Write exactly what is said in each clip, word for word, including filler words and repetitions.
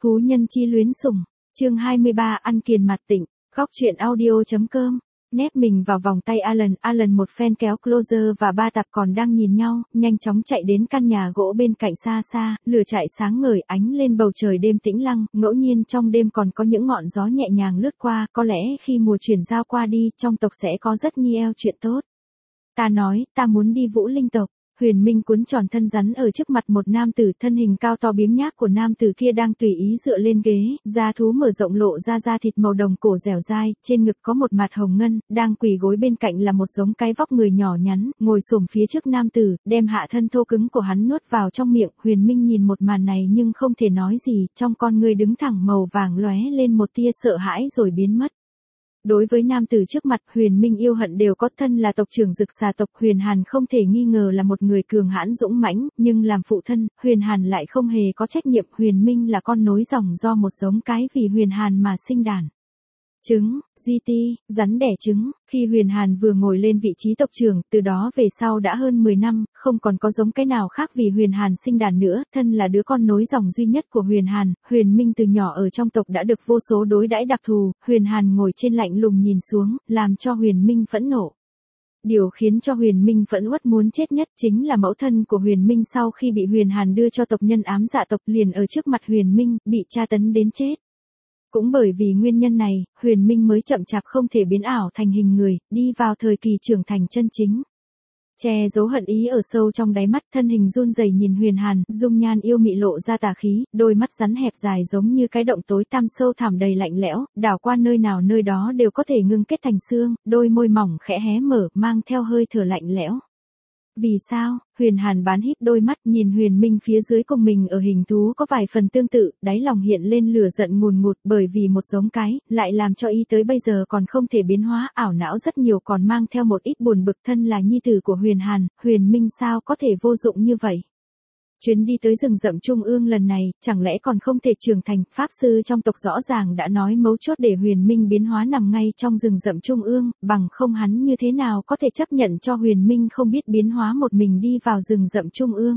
Phú nhân chi luyến sủng, chương hai mươi ba ăn kiền mặt tịnh, góc truyện audio.com. Nép mình vào vòng tay Alan, Alan một phen kéo Closer và ba tập còn đang nhìn nhau, nhanh chóng chạy đến căn nhà gỗ bên cạnh xa xa, lửa trại sáng ngời ánh lên bầu trời đêm tĩnh lặng, ngẫu nhiên trong đêm còn có những ngọn gió nhẹ nhàng lướt qua, có lẽ khi mùa chuyển giao qua đi, trong tộc sẽ có rất nhiều chuyện tốt. Ta nói, ta muốn đi Vũ Linh tộc. Huyền Minh cuốn tròn thân rắn ở trước mặt một nam tử, thân hình cao to biếng nhác của nam tử kia đang tùy ý dựa lên ghế, da thú mở rộng lộ ra da thịt màu đồng cổ dẻo dai, trên ngực có một mặt hồng ngân, đang quỳ gối bên cạnh là một giống cái vóc người nhỏ nhắn, ngồi xổm phía trước nam tử, đem hạ thân thô cứng của hắn nuốt vào trong miệng. Huyền Minh nhìn một màn này nhưng không thể nói gì, trong con người đứng thẳng màu vàng lóe lên một tia sợ hãi rồi biến mất. Đối với nam tử trước mặt, Huyền Minh yêu hận đều có. Thân là tộc trưởng Dực Xà tộc, Huyền Hàn không thể nghi ngờ là một người cường hãn dũng mãnh, nhưng làm phụ thân, Huyền Hàn lại không hề có trách nhiệm. Huyền Minh là con nối dòng do một giống cái vì Huyền Hàn mà sinh đàn. Trứng, giê tê, rắn đẻ trứng, khi Huyền Hàn vừa ngồi lên vị trí tộc trưởng, từ đó về sau đã hơn mười năm, không còn có giống cái nào khác vì Huyền Hàn sinh đàn nữa, thân là đứa con nối dòng duy nhất của Huyền Hàn, Huyền Minh từ nhỏ ở trong tộc đã được vô số đối đãi đặc thù, Huyền Hàn ngồi trên lạnh lùng nhìn xuống, làm cho Huyền Minh phẫn nộ. Điều khiến cho Huyền Minh phẫn uất muốn chết nhất chính là mẫu thân của Huyền Minh sau khi bị Huyền Hàn đưa cho tộc nhân ám dạ tộc liền ở trước mặt Huyền Minh, bị tra tấn đến chết. Cũng bởi vì nguyên nhân này, Huyền Minh mới chậm chạp không thể biến ảo thành hình người, đi vào thời kỳ trưởng thành chân chính. Che giấu hận ý ở sâu trong đáy mắt, thân hình run rẩy nhìn Huyền Hàn, dung nhan yêu mị lộ ra tà khí, đôi mắt rắn hẹp dài giống như cái động tối tăm sâu thẳm đầy lạnh lẽo, đảo qua nơi nào nơi đó đều có thể ngưng kết thành xương, đôi môi mỏng khẽ hé mở, mang theo hơi thở lạnh lẽo. Vì sao? Huyền Hàn bán híp đôi mắt nhìn Huyền Minh phía dưới cùng mình ở hình thú có vài phần tương tự, đáy lòng hiện lên lửa giận ngùn ngụt bởi vì một giống cái, lại làm cho y tới bây giờ còn không thể biến hóa, ảo não rất nhiều, còn mang theo một ít buồn bực. Thân là nhi tử của Huyền Hàn, Huyền Minh sao có thể vô dụng như vậy? Chuyến đi tới rừng rậm Trung ương lần này, chẳng lẽ còn không thể trưởng thành? Pháp sư trong tộc rõ ràng đã nói mấu chốt để Huyền Minh biến hóa nằm ngay trong rừng rậm Trung ương, bằng không hắn như thế nào có thể chấp nhận cho Huyền Minh không biết biến hóa một mình đi vào rừng rậm Trung ương.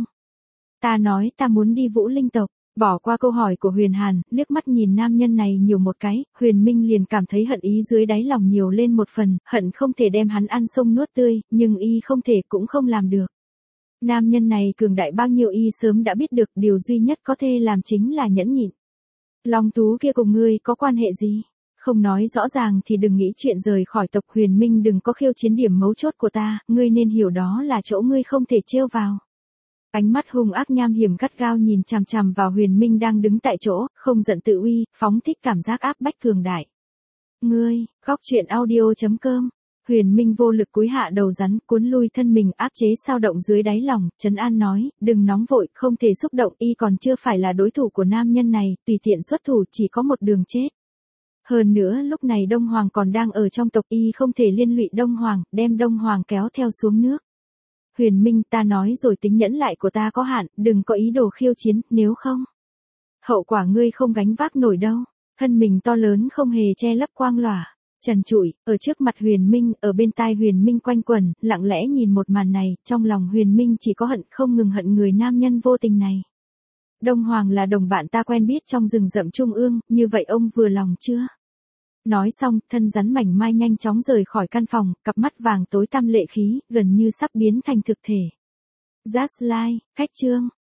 Ta nói ta muốn đi Vũ Linh tộc. Bỏ qua câu hỏi của Huyền Hàn, liếc mắt nhìn nam nhân này nhiều một cái, Huyền Minh liền cảm thấy hận ý dưới đáy lòng nhiều lên một phần, hận không thể đem hắn ăn xông nuốt tươi, nhưng y không thể cũng không làm được. Nam nhân này cường đại bao nhiêu y sớm đã biết được, điều duy nhất có thể làm chính là nhẫn nhịn. Long thú kia cùng ngươi có quan hệ gì? Không nói rõ ràng thì đừng nghĩ chuyện rời khỏi tộc. Huyền Minh đừng có khiêu chiến điểm mấu chốt của ta, ngươi nên hiểu đó là chỗ ngươi không thể trêu vào. Ánh mắt hung ác nham hiểm gắt gao nhìn chằm chằm vào Huyền Minh đang đứng tại chỗ, không giận tự uy, phóng thích cảm giác áp bách cường đại. Ngươi, góc truyện audio.com. Huyền Minh vô lực cúi hạ đầu rắn, cuốn lui thân mình, áp chế sao động dưới đáy lòng, trấn an nói, đừng nóng vội, không thể xúc động, y còn chưa phải là đối thủ của nam nhân này, tùy tiện xuất thủ chỉ có một đường chết. Hơn nữa lúc này Đông Hoàng còn đang ở trong tộc, y không thể liên lụy Đông Hoàng, đem Đông Hoàng kéo theo xuống nước. Huyền Minh, ta nói rồi, tính nhẫn lại của ta có hạn, đừng có ý đồ khiêu chiến, nếu không, hậu quả ngươi không gánh vác nổi đâu. Thân mình to lớn không hề che lấp quang lòa, trần trụi, ở trước mặt Huyền Minh, ở bên tai Huyền Minh quanh quẩn, lặng lẽ nhìn một màn này, trong lòng Huyền Minh chỉ có hận, không ngừng hận người nam nhân vô tình này. Đông Hoàng là đồng bạn ta quen biết trong rừng rậm Trung ương, như vậy ông vừa lòng chưa? Nói xong, thân rắn mảnh mai nhanh chóng rời khỏi căn phòng, cặp mắt vàng tối tăm lệ khí, gần như sắp biến thành thực thể. Just like, khách trương,